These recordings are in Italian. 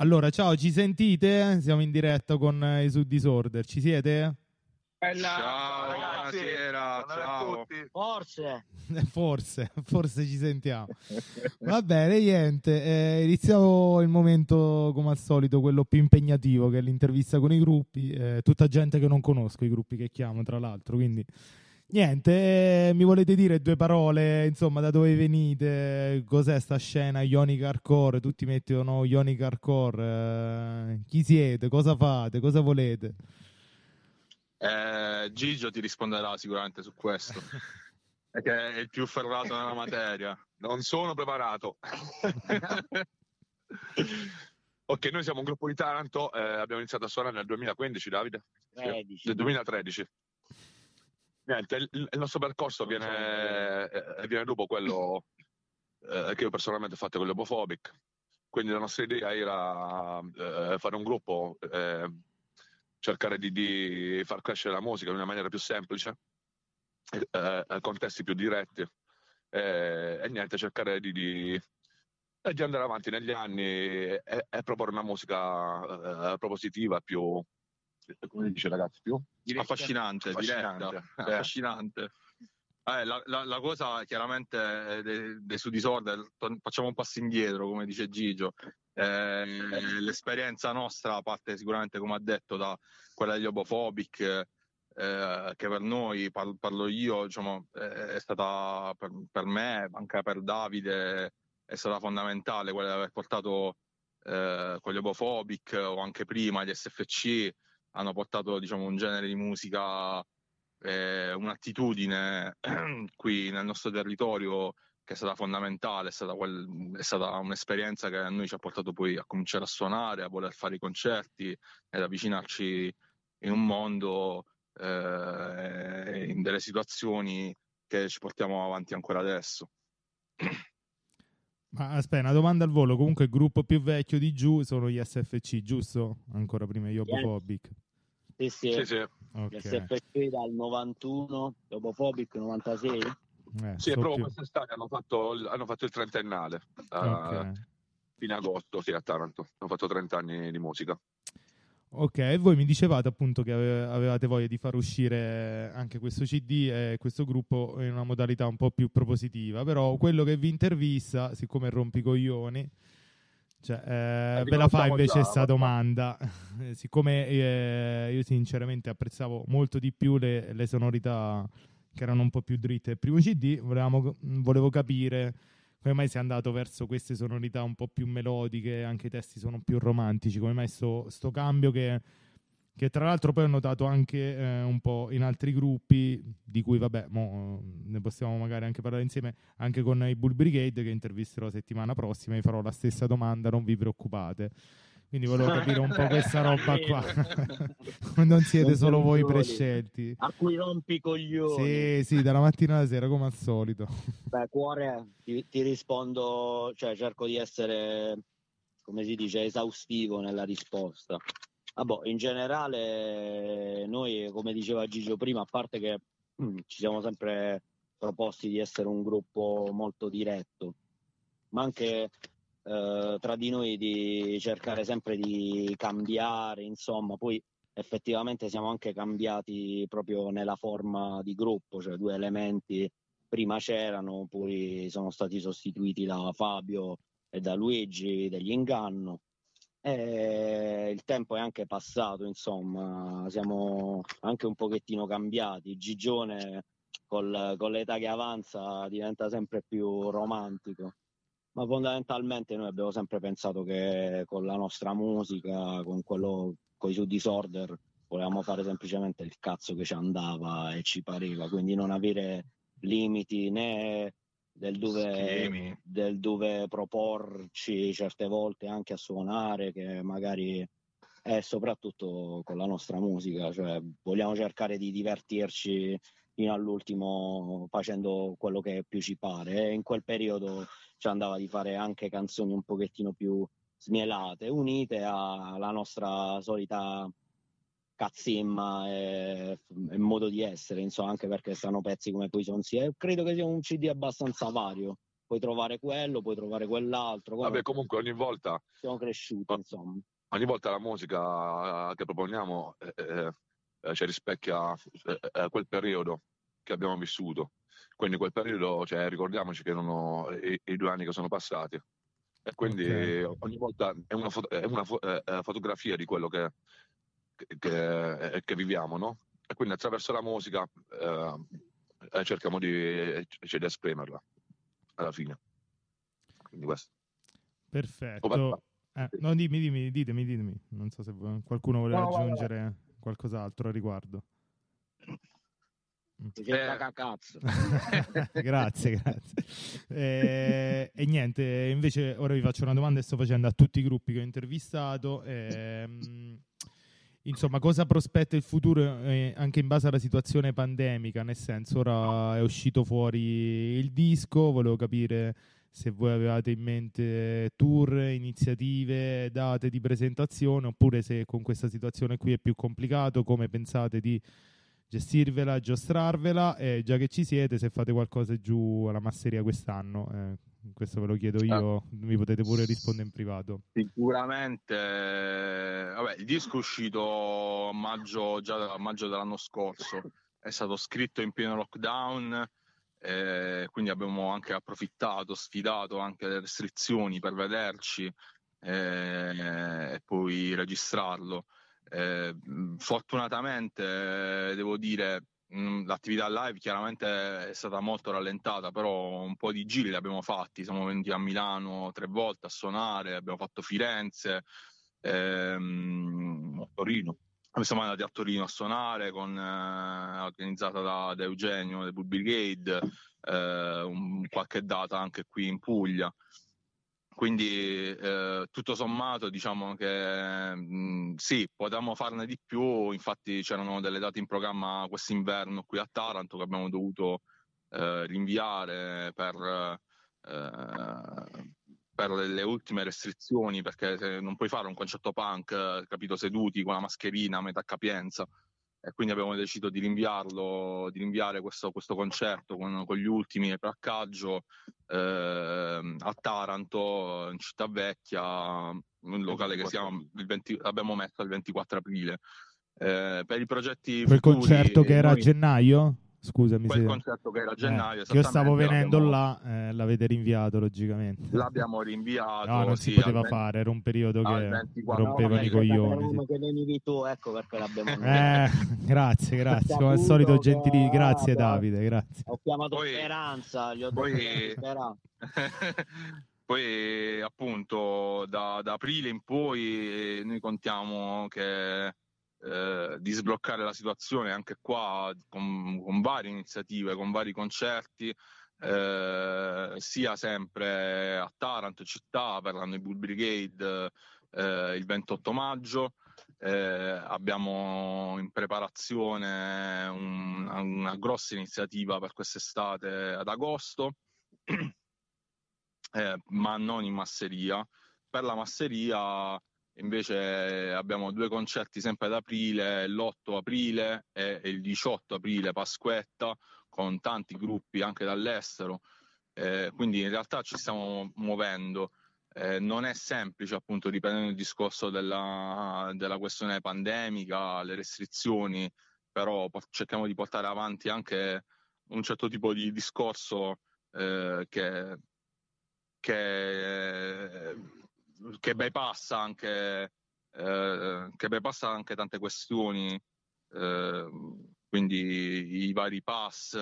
Allora, ciao, ci sentite? Siamo in diretta con i Su Disorder, ci siete? Ciao, ragazzi, buonasera, ciao. Forse ci sentiamo. Va bene, niente, iniziamo il momento come al solito, quello più impegnativo, che è l'intervista con i gruppi, tutta gente che non conosco, i gruppi che chiamo tra l'altro, quindi niente, mi volete dire due parole, insomma, da dove venite, cos'è sta scena Ionic Hardcore, tutti mettono Ionic Hardcore, chi siete, cosa fate, cosa volete? Gigio ti risponderà sicuramente su questo, perché è il più ferrato nella materia. Non sono preparato. Ok, noi siamo un gruppo di Taranto, abbiamo iniziato a suonare nel 2015, Davide? 13. Nel 2013. Niente, il nostro percorso viene dopo quello che io personalmente ho fatto con gli Homophobic. Quindi la nostra idea era fare un gruppo, cercare di far crescere la musica in una maniera più semplice, contesti più diretti, e niente, cercare di andare avanti negli anni e proporre una musica propositiva, più, come dice ragazzi, più affascinante, diretta, affascinante. La cosa chiaramente dei Su Disorder, facciamo un passo indietro, come dice Gigio. L'esperienza nostra, a parte sicuramente, come ha detto, da quella degli Homophobic, che per noi, parlo io, diciamo, è stata per me, anche per Davide, è stata fondamentale quella di aver portato con gli Homophobic, o anche prima gli SFC, hanno portato, diciamo, un genere di musica, un'attitudine qui nel nostro territorio che è stata fondamentale, è stata un'esperienza che a noi ci ha portato poi a cominciare a suonare, a voler fare i concerti ed avvicinarci in un mondo, in delle situazioni che ci portiamo avanti ancora adesso. Ma aspetta, una domanda al volo, comunque il gruppo più vecchio di Giù sono gli SFC, giusto? Ancora prima gli Homophobic. Sì. Okay. Gli SFC dal 91, Homophobic 96. Sì, proprio quest'estate hanno fatto il trentennale, fine agosto, sì, a Taranto. Hanno fatto 30 anni di musica. Ok, e voi mi dicevate appunto che avevate voglia di far uscire anche questo CD e questo gruppo in una modalità un po' più propositiva, però quello che vi intervista, siccome rompicoglioni, cioè, ve la fa invece questa domanda. Siccome io sinceramente apprezzavo molto di più le sonorità che erano un po' più dritte del primo CD, volevo capire come mai sei andato verso queste sonorità un po' più melodiche, anche i testi sono più romantici, come mai sto cambio che tra l'altro poi ho notato anche un po' in altri gruppi, di cui vabbè, ne possiamo magari anche parlare insieme, anche con i Bull Brigade, che intervisterò settimana prossima, vi farò la stessa domanda, non vi preoccupate. Quindi volevo capire un po' questa roba qua. Non siete solo voi prescelti. A cui rompi i coglioni. Sì, dalla mattina alla sera, come al solito. Beh, cuore, ti rispondo, cioè cerco di essere, come si dice, esaustivo nella risposta. In generale noi, come diceva Gigio prima, a parte che ci siamo sempre proposti di essere un gruppo molto diretto, ma anche tra di noi di cercare sempre di cambiare, insomma, poi effettivamente siamo anche cambiati proprio nella forma di gruppo, cioè due elementi prima c'erano, poi sono stati sostituiti da Fabio e da Luigi degli Inganno. Il tempo è anche passato, insomma, siamo anche un pochettino cambiati. Gigione con l'età che avanza diventa sempre più romantico, ma fondamentalmente noi abbiamo sempre pensato che con la nostra musica, con i Su Disorder, volevamo fare semplicemente il cazzo che ci andava e ci pareva, quindi non avere limiti né del dove proporci certe volte anche a suonare, che magari è soprattutto con la nostra musica, cioè vogliamo cercare di divertirci fino all'ultimo facendo quello che più ci pare, e in quel periodo ci andava di fare anche canzoni un pochettino più smielate, unite alla nostra solita cazzimma e modo di essere, insomma, anche perché stanno pezzi come Poison Sia. Credo che sia un CD abbastanza vario, puoi trovare quello, puoi trovare quell'altro. Vabbè, comunque ogni volta siamo cresciuti, insomma. Ogni volta la musica che proponiamo ci rispecchia quel periodo che abbiamo vissuto. Quindi quel periodo, cioè, ricordiamoci che erano i 2 anni che sono passati. E quindi ogni volta è una fotografia di quello che viviamo, no? E quindi attraverso la musica cerchiamo di esprimerla alla fine. Quindi questo. Perfetto. No, ditemi. Non so se qualcuno vuole aggiungere qualcos'altro a riguardo. Cazzo. Grazie. E niente, invece ora vi faccio una domanda e sto facendo a tutti i gruppi che ho intervistato. Insomma, cosa prospetta il futuro anche in base alla situazione pandemica? Nel senso, ora è uscito fuori il disco, volevo capire se voi avevate in mente tour, iniziative, date di presentazione, oppure se con questa situazione qui è più complicato, come pensate di gestirvela, giostrarvela, e già che ci siete, se fate qualcosa giù alla masseria quest'anno, questo ve lo chiedo io, mi potete pure rispondere in privato. Sicuramente, vabbè, il disco è uscito già a maggio dell'anno scorso, è stato scritto in pieno lockdown, quindi abbiamo anche approfittato, sfidato anche le restrizioni per vederci e poi registrarlo. Fortunatamente devo dire l'attività live chiaramente è stata molto rallentata, però un po' di giri li abbiamo fatti, siamo venuti a Milano 3 volte a suonare, abbiamo fatto Firenze, a Torino. Siamo andati a Torino a suonare organizzata da Eugenio del Bull Brigade, qualche data anche qui in Puglia. Quindi tutto sommato diciamo che sì, potevamo farne di più, infatti c'erano delle date in programma quest'inverno qui a Taranto che abbiamo dovuto rinviare per le ultime restrizioni, perché non puoi fare un concerto punk, capito, seduti con la mascherina a metà capienza. E quindi abbiamo deciso di rinviare questo concerto con gli ultimi placcaggio a Taranto, in Città Vecchia, un locale che abbiamo messo il 24 aprile. Per i progetti quel futuri, concerto che era a gennaio? Scusami, concerto che era a gennaio, io stavo venendo là, l'avete rinviato logicamente. L'abbiamo rinviato. No, non si poteva fare, era un periodo che rompevano i coglioni. Sì. Che venivi tu, ecco perché l'abbiamo grazie, come al solito gentili, grazie Davide, grazie. Ho chiamato Speranza, gli ho detto Speranza. Poi appunto da aprile in poi noi contiamo che di sbloccare la situazione anche qua con varie iniziative, con vari concerti, sia sempre a Taranto città per l'anno di Bull Brigade il 28 maggio. Abbiamo in preparazione una grossa iniziativa per quest'estate ad agosto, ma non in masseria. Per la masseria invece abbiamo 2 concerti sempre ad aprile, l'8 aprile e il 18 aprile, Pasquetta, con tanti gruppi anche dall'estero, quindi in realtà ci stiamo muovendo. Non è semplice, appunto, riprendendo il discorso della questione pandemica, le restrizioni, però cerchiamo di portare avanti anche un certo tipo di discorso che bypassa anche tante questioni, quindi i vari pass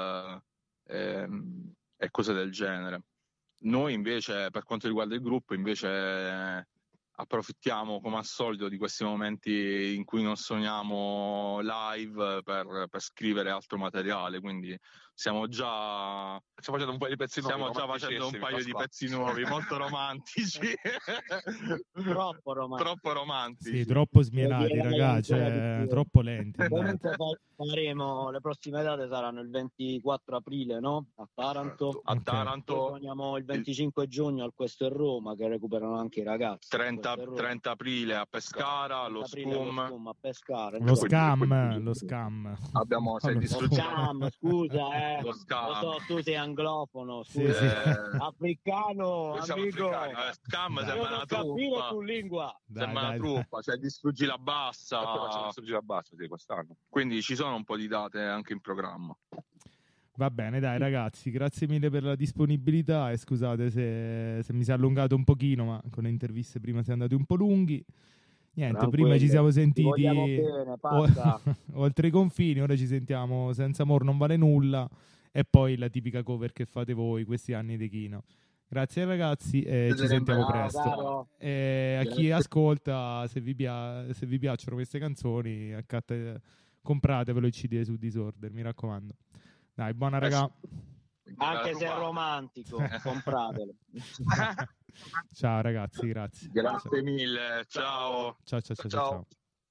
e cose del genere. Noi invece, per quanto riguarda il gruppo, invece approfittiamo come al solito di questi momenti in cui non suoniamo live per scrivere altro materiale, quindi stiamo già facendo un paio di pezzi nuovi. Stiamo già facendo un paio di pezzi nuovi, molto romantici. Troppo romantici. Sì, troppo smielati, ragazzi, troppo lenti. Faremo, le prossime date saranno il 24 aprile, no? A Taranto. A Taranto. Suoniamo il 25 giugno al Questo è Roma, che recuperano anche i ragazzi. 30 30 aprile a Pescara, lo SCUM a Pescara. Lo scam. Abbiamo lo scam, scusa, lo scam. Lo so, tu sei anglofono, scusa. Sì. Africano, amico. Scam Io sembra non una cammino truppa. su lingua. Sembra una truppa, cioè distruggi la bassa. Facciamo distruggi la bassa, sì, quest'anno. Quindi ci sono un po' di date anche in programma. Va bene, dai ragazzi, grazie mille per la disponibilità e scusate se mi si è allungato un pochino, ma con le interviste prima siamo andati un po' lunghi. Niente, Tranquillo, prima ci siamo sentiti bene, passa. oltre i confini, ora ci sentiamo Senza amor non vale nulla e poi la tipica cover che fate voi questi anni di Kino. Grazie ragazzi e ci sentiamo presto. E a chi ascolta, se vi piacciono queste canzoni, compratevelo il CD su Disorder, mi raccomando. Dai, buona raga. Anche se è romantico, compratelo. Ciao ragazzi, grazie. Grazie mille, ciao. Ciao.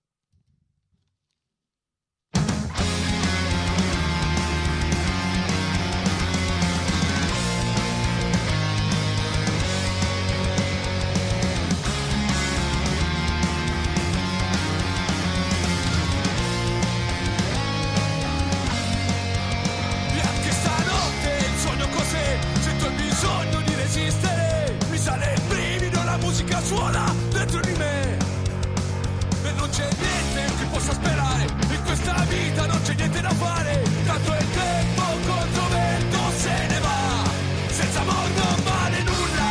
Suona dentro di me e non c'è niente che possa sperare, in questa vita non c'è niente da fare, tanto il tempo contro vento se ne va, senza amor non vale nulla.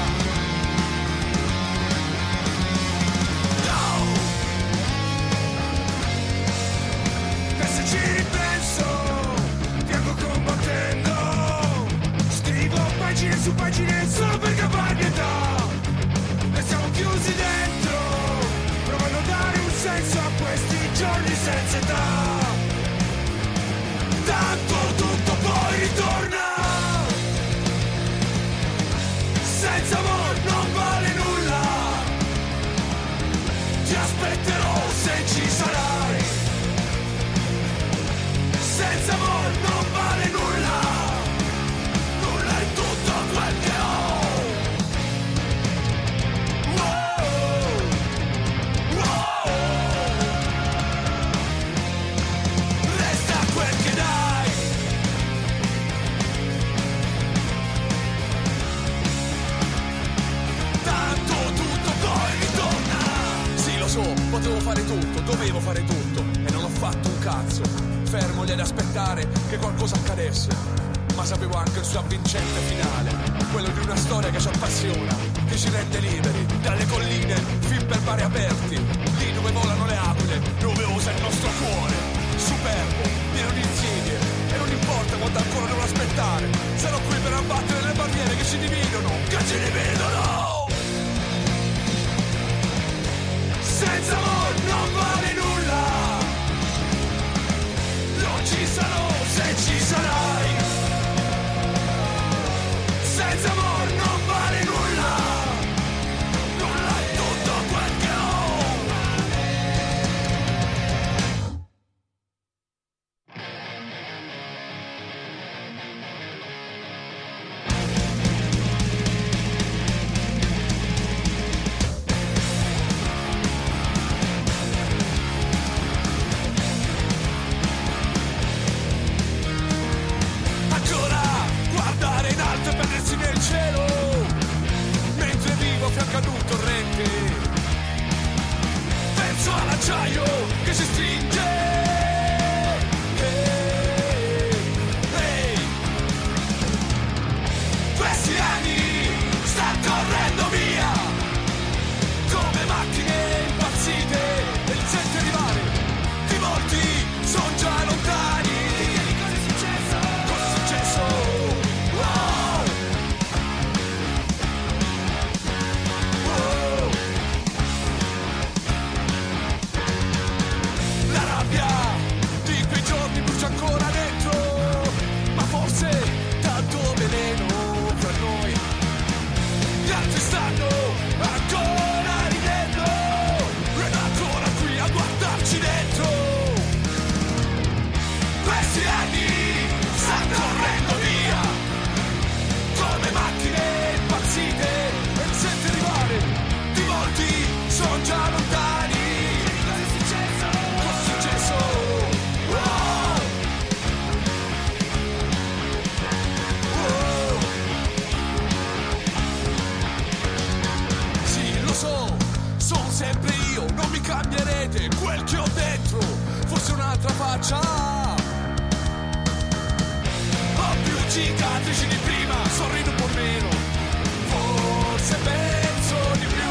No. E se ci ripenso piango combattendo, scrivo pagine su pagine solo per cavarmi età. Siamo chiusi dentro, provando a dare un senso a questi giorni senza età. Tanto tutto poi ritorna, senza amor non vale nulla. Ti aspetterò se ci sarai, senza amor non vale nulla. Nulla è tutto quel che ho. Potevo fare tutto, dovevo fare tutto e non ho fatto un cazzo, fermo lì ad aspettare che qualcosa accadesse, ma sapevo anche il suo avvincente finale, quello di una storia che ci appassiona, che ci rende liberi, dalle colline fin per mari aperti, lì dove volano le aquile, dove osa il nostro cuore, superbo, pieno di insidie, e non importa quanto ancora devo aspettare, sarò qui per abbattere le barriere che ci dividono, senza amor non vale nulla, non ci sarò se ci sarai, senza amor non vale nulla, nulla è tutto quel che ho. Che si stringe, questi anni sta correndo via come macchine impazzite e li senti arrivare, di molti sono già lontani. Cosa è successo? Cosa è successo? Wow. Wow. La cicatrici di prima, sorrido un po' meno, forse penso di più.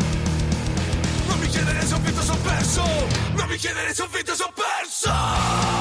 Non mi chiedere se ho vinto, se ho perso. Non mi chiedere se ho vinto, se ho perso.